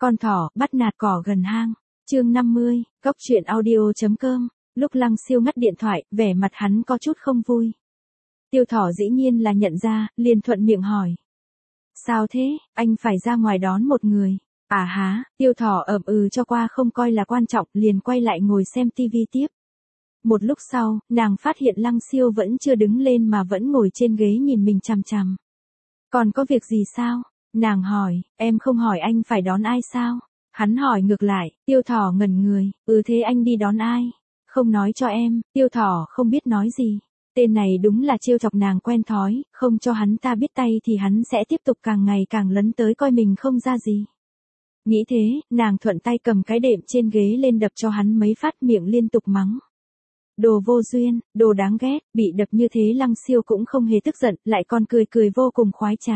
Con thỏ bắt nạt cỏ gần hang. Chương 50, Góc truyện audio.com. Lúc Lăng Siêu ngắt điện thoại, vẻ mặt hắn có chút không vui. Tiêu Thỏ dĩ nhiên là nhận ra, liền thuận miệng hỏi. Sao thế, anh phải ra ngoài đón một người. À há, Tiêu Thỏ ậm cho qua không coi là quan trọng, liền quay lại ngồi xem tivi tiếp. Một lúc sau, nàng phát hiện Lăng Siêu vẫn chưa đứng lên mà vẫn ngồi trên ghế nhìn mình chằm chằm. Còn có việc gì sao? Nàng hỏi, em không hỏi anh phải đón ai sao? Hắn hỏi ngược lại, Tiêu Thỏ ngẩn người, thế anh đi đón ai? Không nói cho em, Tiêu Thỏ không biết nói gì. Tên này đúng là trêu chọc nàng quen thói, không cho hắn ta biết tay thì hắn sẽ tiếp tục càng ngày càng lấn tới coi mình không ra gì. Nghĩ thế, nàng thuận tay cầm cái đệm trên ghế lên đập cho hắn mấy phát, miệng liên tục mắng. Đồ vô duyên, đồ đáng ghét, bị đập như thế Lăng Siêu cũng không hề tức giận, lại còn cười cười vô cùng khoái trá.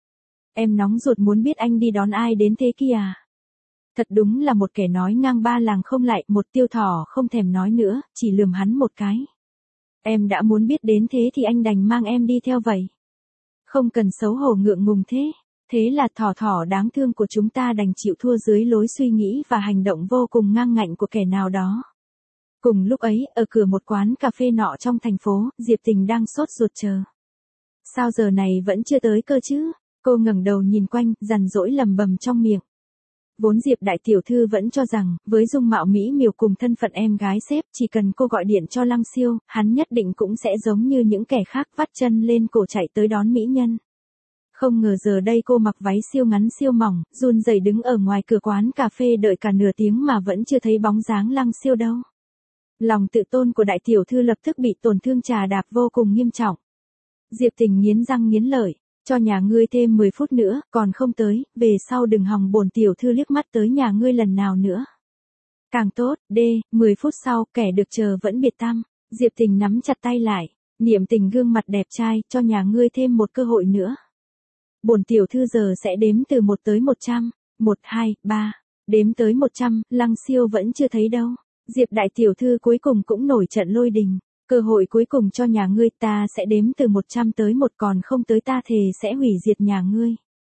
Em nóng ruột muốn biết anh đi đón ai đến thế kia à? Thật đúng là một kẻ nói ngang ba làng không lại, một Tiêu Thỏ không thèm nói nữa, chỉ lườm hắn một cái. Em đã muốn biết đến thế thì anh đành mang em đi theo vậy. Không cần xấu hổ ngượng ngùng thế. Thế là thỏ đáng thương của chúng ta đành chịu thua dưới lối suy nghĩ và hành động vô cùng ngang ngạnh của kẻ nào đó. Cùng lúc ấy, ở cửa một quán cà phê nọ trong thành phố, Diệp Tình đang sốt ruột chờ. Sao giờ này vẫn chưa tới cơ chứ? Cô ngẩng đầu nhìn quanh, dằn dỗi lầm bầm trong miệng. Vốn Diệp đại tiểu thư vẫn cho rằng, với dung mạo mỹ miều cùng thân phận em gái sếp, chỉ cần cô gọi điện cho Lăng Siêu, hắn nhất định cũng sẽ giống như những kẻ khác vắt chân lên cổ chạy tới đón mỹ nhân. Không ngờ giờ đây cô mặc váy siêu ngắn siêu mỏng, run rẩy đứng ở ngoài cửa quán cà phê đợi cả nửa tiếng mà vẫn chưa thấy bóng dáng Lăng Siêu đâu. Lòng tự tôn của đại tiểu thư lập tức bị tổn thương trà đạp vô cùng nghiêm trọng. Diệp Tình nghiến răng nghiến lợi, cho nhà ngươi thêm 10 phút nữa, còn không tới, về sau đừng hòng bổn tiểu thư liếc mắt tới nhà ngươi lần nào nữa. Càng tốt, 10 phút sau, kẻ được chờ vẫn biệt tăm. Diệp Tình nắm chặt tay lại, niệm tình gương mặt đẹp trai, cho nhà ngươi thêm một cơ hội nữa. Bổn tiểu thư giờ sẽ đếm từ 1 tới 100, 1, 2, 3, đếm tới 100, Lăng Siêu vẫn chưa thấy đâu. Diệp đại tiểu thư cuối cùng cũng nổi trận lôi đình. Cơ hội cuối cùng cho nhà ngươi, ta sẽ đếm từ 100 tới 1, còn không tới ta thề sẽ hủy diệt nhà ngươi.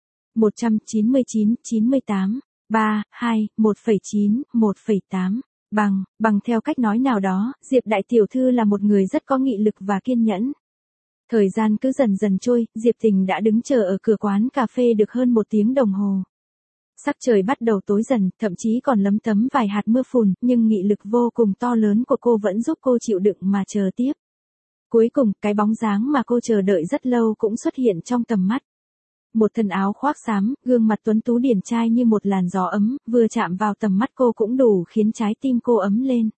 199, 98, 3, 2, 1,9, 1,8. Bằng theo cách nói nào đó, Diệp đại tiểu thư là một người rất có nghị lực và kiên nhẫn. Thời gian cứ dần dần trôi, Diệp Tình đã đứng chờ ở cửa quán cà phê được hơn 1 tiếng đồng hồ. Sắc trời bắt đầu tối dần, thậm chí còn lấm tấm vài hạt mưa phùn, nhưng nghị lực vô cùng to lớn của cô vẫn giúp cô chịu đựng mà chờ tiếp. Cuối cùng, cái bóng dáng mà cô chờ đợi rất lâu cũng xuất hiện trong tầm mắt. Một thân áo khoác xám, gương mặt tuấn tú điển trai như một làn gió ấm, vừa chạm vào tầm mắt cô cũng đủ khiến trái tim cô ấm lên.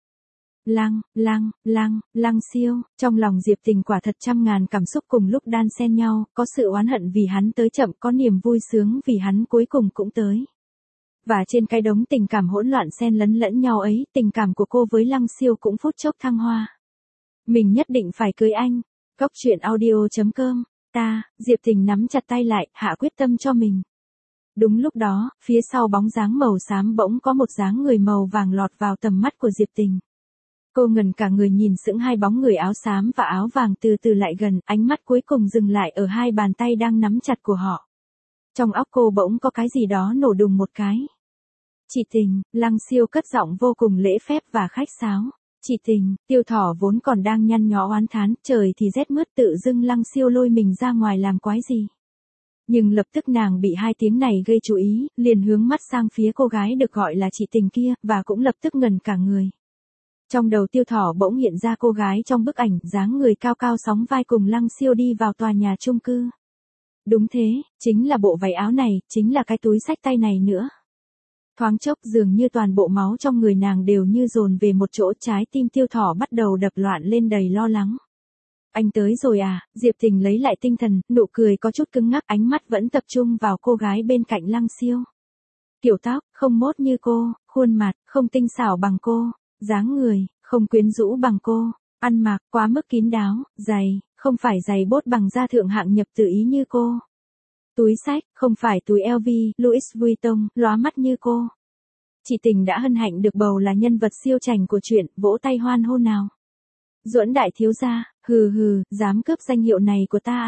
Lăng Siêu, trong lòng Diệp Tình quả thật trăm ngàn cảm xúc cùng lúc đan xen nhau, có sự oán hận vì hắn tới chậm, có niềm vui sướng vì hắn cuối cùng cũng tới. Và trên cái đống tình cảm hỗn loạn xen lẫn lẫn nhau ấy, tình cảm của cô với Lăng Siêu cũng phút chốc thăng hoa. Mình nhất định phải cưới anh. Góc truyện audio.com. Diệp Tình nắm chặt tay lại, hạ quyết tâm cho mình. Đúng lúc đó, phía sau bóng dáng màu xám bỗng có một dáng người màu vàng lọt vào tầm mắt của Diệp Tình. Cô ngẩn cả người nhìn sững hai bóng người áo xám và áo vàng từ từ lại gần, ánh mắt cuối cùng dừng lại ở hai bàn tay đang nắm chặt của họ. Trong óc cô bỗng có cái gì đó nổ đùng một cái. Chị Tình, Lăng Siêu cất giọng vô cùng lễ phép và khách sáo. Chị Tình, Tiêu Thỏ vốn còn đang nhăn nhó oán thán, trời thì rét mướt, tự dưng Lăng Siêu lôi mình ra ngoài làm quái gì. Nhưng lập tức nàng bị hai tiếng này gây chú ý, liền hướng mắt sang phía cô gái được gọi là chị Tình kia, và cũng lập tức ngẩn cả người. Trong đầu Tiêu Thỏ bỗng hiện ra cô gái trong bức ảnh, dáng người cao cao sóng vai cùng Lăng Siêu đi vào tòa nhà chung cư. Đúng thế, chính là bộ váy áo này, chính là cái túi xách tay này nữa. Thoáng chốc dường như toàn bộ máu trong người nàng đều như dồn về một chỗ, trái tim Tiêu Thỏ bắt đầu đập loạn lên đầy lo lắng. Anh tới rồi à? Diệp Tình lấy lại tinh thần, nụ cười có chút cứng ngắc, ánh mắt vẫn tập trung vào cô gái bên cạnh Lăng Siêu. Kiểu tóc, không mốt như cô, khuôn mặt, không tinh xảo bằng cô, dáng người, không quyến rũ bằng cô, ăn mặc, quá mức kín đáo, giày, không phải giày bốt bằng da thượng hạng nhập tự ý như cô. Túi xách, không phải túi LV, Louis Vuitton, lóa mắt như cô. Chị Tình đã hân hạnh được bầu là nhân vật siêu chảnh của truyện, vỗ tay hoan hô nào. Duẫn đại thiếu gia, hừ, dám cướp danh hiệu này của ta à?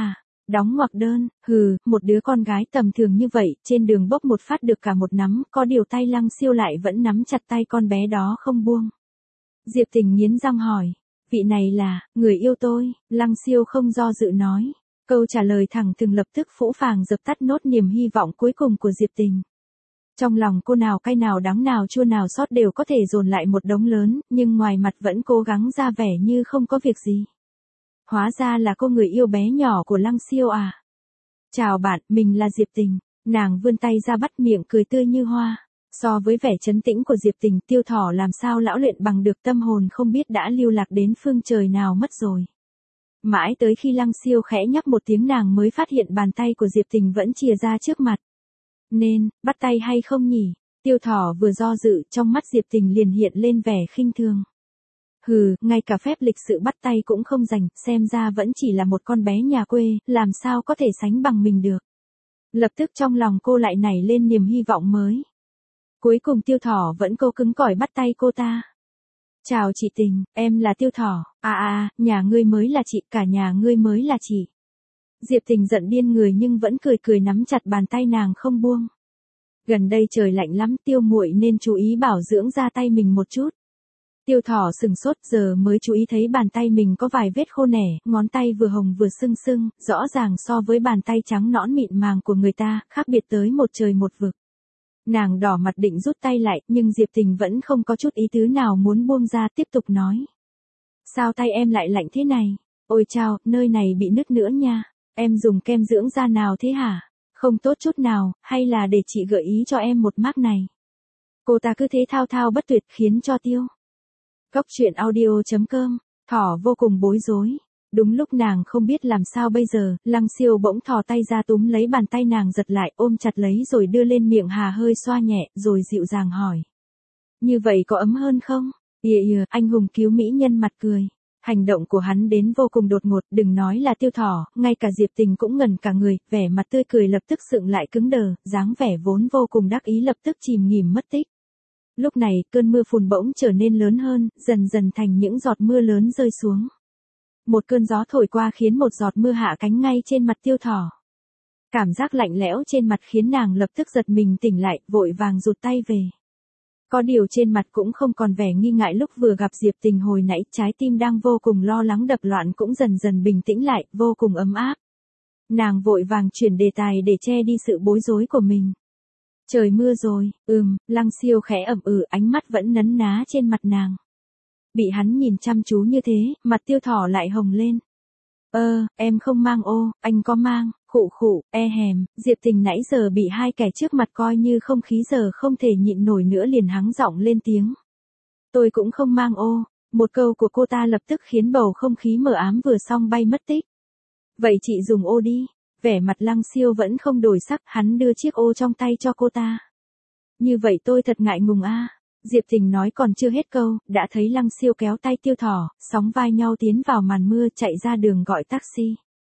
Đóng ngoặc đơn, một đứa con gái tầm thường như vậy, trên đường bốc một phát được cả một nắm, có điều tay Lăng Siêu lại vẫn nắm chặt tay con bé đó không buông. Diệp Tình nghiến răng hỏi, vị này là, người yêu tôi, Lăng Siêu không do dự nói. Câu trả lời thẳng thừng lập tức phũ phàng dập tắt nốt niềm hy vọng cuối cùng của Diệp Tình. Trong lòng cô nào cay nào đắng nào chua nào xót đều có thể dồn lại một đống lớn, nhưng ngoài mặt vẫn cố gắng ra vẻ như không có việc gì. Hóa ra là cô người yêu bé nhỏ của Lăng Siêu à. Chào bạn, mình là Diệp Tình. Nàng vươn tay ra bắt miệng cười tươi như hoa. So với vẻ trấn tĩnh của Diệp Tình, Tiêu Thỏ làm sao lão luyện bằng được, tâm hồn không biết đã lưu lạc đến phương trời nào mất rồi. Mãi tới khi Lăng Siêu khẽ nhắc một tiếng nàng mới phát hiện bàn tay của Diệp Tình vẫn chìa ra trước mặt. Nên, bắt tay hay không nhỉ? Tiêu Thỏ vừa do dự, trong mắt Diệp Tình liền hiện lên vẻ khinh thường. Ngay cả phép lịch sự bắt tay cũng không dành, xem ra vẫn chỉ là một con bé nhà quê, làm sao có thể sánh bằng mình được. Lập tức trong lòng cô lại nảy lên niềm hy vọng mới. Cuối cùng Tiêu Thỏ vẫn cố cứng cỏi bắt tay cô ta. Chào chị Tình, em là Tiêu Thỏ. Nhà ngươi mới là chị, cả nhà ngươi mới là chị. Diệp Tình giận điên người nhưng vẫn cười cười nắm chặt bàn tay nàng không buông. Gần đây trời lạnh lắm, Tiêu muội nên chú ý bảo dưỡng da tay mình một chút. Tiêu Thỏ sừng sốt, giờ mới chú ý thấy bàn tay mình có vài vết khô nẻ, ngón tay vừa hồng vừa sưng sưng, rõ ràng so với bàn tay trắng nõn mịn màng của người ta, khác biệt tới một trời một vực. Nàng đỏ mặt định rút tay lại, nhưng Diệp Tình vẫn không có chút ý tứ nào muốn buông ra, tiếp tục nói. Sao tay em lại lạnh thế này? Ôi chao, nơi này bị nứt nữa nha. Em dùng kem dưỡng da nào thế hả? Không tốt chút nào, hay là để chị gợi ý cho em một mác này? Cô ta cứ thế thao thao bất tuyệt khiến cho Tiêu. Cốc truyện audio.com, Thỏ vô cùng bối rối. Đúng lúc nàng không biết làm sao bây giờ, Lăng Siêu bỗng thò tay ra túm lấy bàn tay nàng giật lại, ôm chặt lấy rồi đưa lên miệng hà hơi xoa nhẹ, rồi dịu dàng hỏi. Như vậy có ấm hơn không? Anh hùng cứu mỹ nhân mặt cười. Hành động của hắn đến vô cùng đột ngột, đừng nói là Tiêu Thỏ, ngay cả Diệp Tình cũng ngẩn cả người, vẻ mặt tươi cười lập tức sượng lại cứng đờ, dáng vẻ vốn vô cùng đắc ý lập tức chìm nghỉm mất tích. Lúc này, cơn mưa phùn bỗng trở nên lớn hơn, dần dần thành những giọt mưa lớn rơi xuống. Một cơn gió thổi qua khiến một giọt mưa hạ cánh ngay trên mặt Tiêu Thỏ. Cảm giác lạnh lẽo trên mặt khiến nàng lập tức giật mình tỉnh lại, vội vàng rụt tay về. Có điều trên mặt cũng không còn vẻ nghi ngại lúc vừa gặp Diệp Tình hồi nãy, trái tim đang vô cùng lo lắng đập loạn cũng dần dần bình tĩnh lại, vô cùng ấm áp. Nàng vội vàng chuyển đề tài để che đi sự bối rối của mình. Trời mưa rồi, Lăng Siêu khẽ ậm ánh mắt vẫn nấn ná trên mặt nàng. Bị hắn nhìn chăm chú như thế, mặt Tiêu Thỏ lại hồng lên. Em không mang ô, anh có mang, khụ, hèm, Diệp Tình nãy giờ bị hai kẻ trước mặt coi như không khí giờ không thể nhịn nổi nữa liền hắng giọng lên tiếng. Tôi cũng không mang ô, một câu của cô ta lập tức khiến bầu không khí mờ ám vừa xong bay mất tích. Vậy chị dùng ô đi, vẻ mặt Lăng Siêu vẫn không đổi sắc, hắn đưa chiếc ô trong tay cho cô ta. Như vậy tôi thật ngại ngùng Diệp Tình nói còn chưa hết câu, đã thấy Lăng Siêu kéo tay Tiêu Thỏ, sóng vai nhau tiến vào màn mưa chạy ra đường gọi taxi.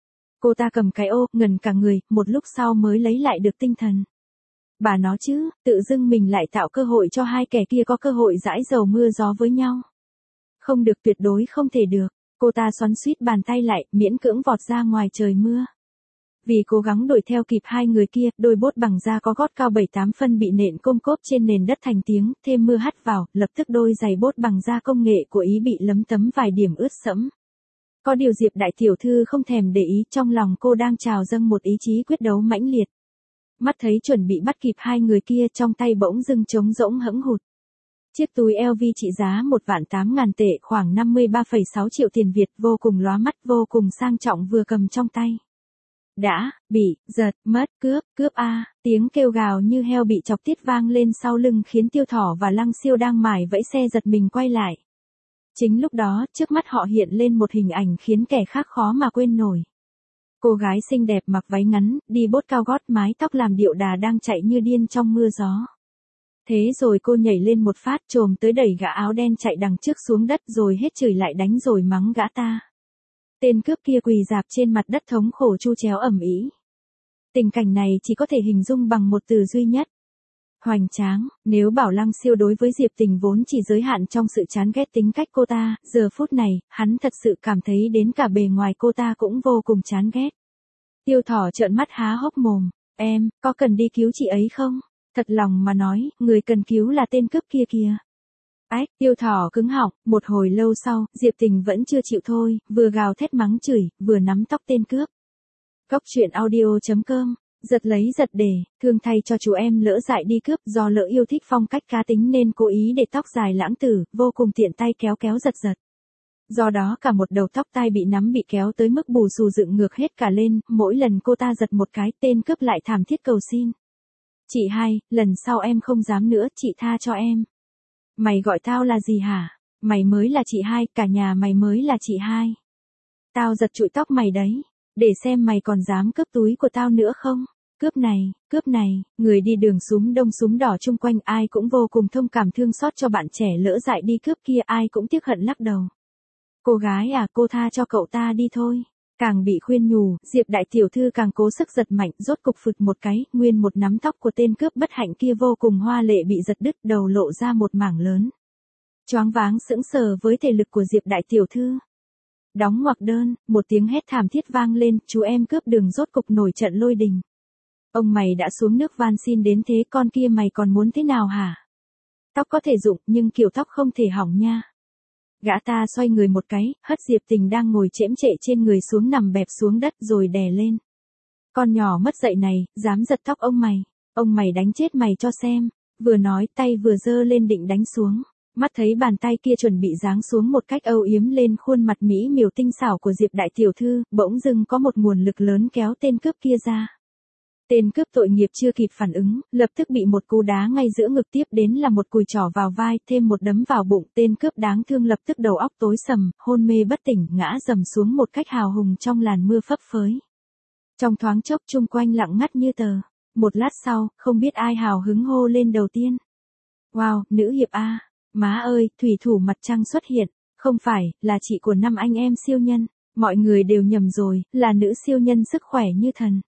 Cô ta cầm cái ô, ngẩn cả người, một lúc sau mới lấy lại được tinh thần. Bà nó chứ, tự dưng mình lại tạo cơ hội cho hai kẻ kia có cơ hội giãi dầu mưa gió với nhau. Không được, tuyệt đối không thể được. Cô ta xoắn xuýt bàn tay lại, miễn cưỡng vọt ra ngoài trời mưa. Vì cố gắng đuổi theo kịp hai người kia, đôi bốt bằng da có gót cao 7-8 phân bị nện côm cốp trên nền đất thành tiếng, thêm mưa hắt vào, lập tức đôi giày bốt bằng da công nghệ của Ý bị lấm tấm vài điểm ướt sẫm. Có điều Diệp đại tiểu thư không thèm để ý, trong lòng cô đang trào dâng một ý chí quyết đấu mãnh liệt. Mắt thấy chuẩn bị bắt kịp hai người kia, trong tay bỗng dưng trống rỗng hẫng hụt. Chiếc túi LV trị giá 1.800.000 tệ, khoảng 53,6 triệu tiền Việt, vô cùng lóa mắt, vô cùng sang trọng vừa cầm trong tay. Đã, bị, giật, mất, cướp tiếng kêu gào như heo bị chọc tiết vang lên sau lưng khiến Tiêu Thỏ và Lăng Siêu đang mải vẫy xe giật mình quay lại. Chính lúc đó, trước mắt họ hiện lên một hình ảnh khiến kẻ khác khó mà quên nổi. Cô gái xinh đẹp mặc váy ngắn, đi bốt cao gót, mái tóc làm điệu đà đang chạy như điên trong mưa gió. Thế rồi cô nhảy lên một phát, chồm tới đẩy gã áo đen chạy đằng trước xuống đất rồi hết chửi lại đánh rồi mắng gã ta. Tên cướp kia quỳ rạp trên mặt đất thống khổ chu chéo ầm ĩ. Tình cảnh này chỉ có thể hình dung bằng một từ duy nhất. Hoành tráng. Nếu bảo Lăng Siêu đối với Diệp Tình vốn chỉ giới hạn trong sự chán ghét tính cách cô ta, giờ phút này, hắn thật sự cảm thấy đến cả bề ngoài cô ta cũng vô cùng chán ghét. Tiêu Thỏ trợn mắt há hốc mồm, em, có cần đi cứu chị ấy không? Thật lòng mà nói, người cần cứu là tên cướp kia kìa. Ách, Tiêu Thỏ cứng họng, một hồi lâu sau, Diệp Tình vẫn chưa chịu thôi, vừa gào thét mắng chửi, vừa nắm tóc tên cướp. Cốc truyện audio.com, giật lấy giật để, thương thay cho chú em lỡ dại đi cướp, do lỡ yêu thích phong cách cá tính nên cố ý để tóc dài lãng tử, vô cùng tiện tay kéo kéo giật giật. Do đó cả một đầu tóc tai bị nắm bị kéo tới mức bù xù dựng ngược hết cả lên, mỗi lần cô ta giật một cái tên cướp lại thảm thiết cầu xin. Chị hai, lần sau em không dám nữa, chị tha cho em. Mày gọi tao là gì hả? Mày mới là chị hai, cả nhà mày mới là chị hai. Tao giật trụi tóc mày đấy, để xem mày còn dám cướp túi của tao nữa không? Cướp này, người đi đường súm đông súm đỏ chung quanh ai cũng vô cùng thông cảm thương xót cho bạn trẻ lỡ dại đi cướp kia, ai cũng tiếc hận lắc đầu. Cô gái à, cô tha cho cậu ta đi thôi. Càng bị khuyên nhủ, Diệp đại tiểu thư càng cố sức giật mạnh, rốt cục phụt một cái, nguyên một nắm tóc của tên cướp bất hạnh kia vô cùng hoa lệ bị giật đứt, đầu lộ ra một mảng lớn. Choáng váng sững sờ với thể lực của Diệp đại tiểu thư. Đóng ngoặc đơn, một tiếng hét thảm thiết vang lên, chú em cướp đường rốt cục nổi trận lôi đình. Ông mày đã xuống nước van xin đến thế, con kia mày còn muốn thế nào hả? Tóc có thể dụng, nhưng kiểu tóc không thể hỏng nha. Gã ta xoay người một cái, hất Diệp Tình đang ngồi chễm chệ trên người xuống, nằm bẹp xuống đất rồi đè lên. Con nhỏ mất dạy này, dám giật tóc ông mày đánh chết mày cho xem. Vừa nói tay vừa giơ lên định đánh xuống. Mắt thấy bàn tay kia chuẩn bị giáng xuống một cách âu yếm lên khuôn mặt mỹ miều tinh xảo của Diệp đại tiểu thư, bỗng dưng có một nguồn lực lớn kéo tên cướp kia ra. Tên cướp tội nghiệp chưa kịp phản ứng, lập tức bị một cú đá ngay giữa ngực, tiếp đến là một cùi trỏ vào vai, thêm một đấm vào bụng. Tên cướp đáng thương lập tức đầu óc tối sầm, hôn mê bất tỉnh, ngã rầm xuống một cách hào hùng trong làn mưa phấp phới. Trong thoáng chốc chung quanh lặng ngắt như tờ. Một lát sau, không biết ai hào hứng hô lên đầu tiên. Wow, nữ hiệp a, má ơi, thủy thủ mặt trăng xuất hiện. Không phải, là chị của năm anh em siêu nhân. Mọi người đều nhầm rồi, là nữ siêu nhân sức khỏe như thần.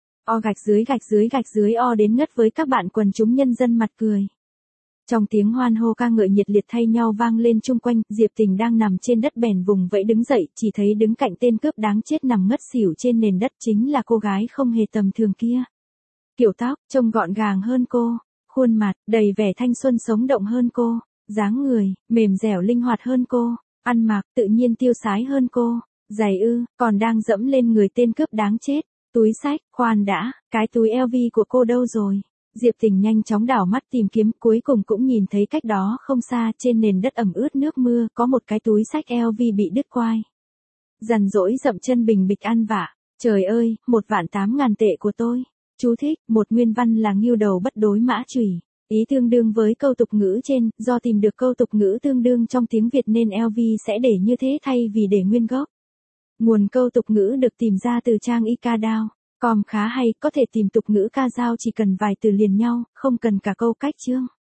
Gạch dưới o đến ngất với các bạn quần chúng nhân dân mặt cười. Trong tiếng hoan hô ca ngợi nhiệt liệt thay nhau vang lên chung quanh, Diệp Tình đang nằm trên đất bèn vùng vẫy đứng dậy, chỉ thấy đứng cạnh tên cướp đáng chết nằm ngất xỉu trên nền đất chính là cô gái không hề tầm thường kia. Kiểu tóc, trông gọn gàng hơn cô, khuôn mặt, đầy vẻ thanh xuân sống động hơn cô, dáng người, mềm dẻo linh hoạt hơn cô, ăn mặc, tự nhiên tiêu sái hơn cô, giày còn đang dẫm lên người tên cướp đáng chết. Túi xách, khoan đã, cái túi LV của cô đâu rồi? Diệp Tình nhanh chóng đảo mắt tìm kiếm, cuối cùng cũng nhìn thấy cách đó không xa, trên nền đất ẩm ướt nước mưa, có một cái túi xách LV bị đứt quai. Dằn dỗi dậm chân bình bịch ăn vạ. Trời ơi, 1.800.000 tệ của tôi. Chú thích, một nguyên văn là nghêu đầu bất đối mã chùy. Ý tương đương với câu tục ngữ trên, do tìm được câu tục ngữ tương đương trong tiếng Việt nên LV sẽ để như thế thay vì để nguyên gốc. Nguồn câu tục ngữ được tìm ra từ trang ikadao.com khá hay, có thể tìm tục ngữ ca dao chỉ cần vài từ liền nhau, không cần cả câu cách chương.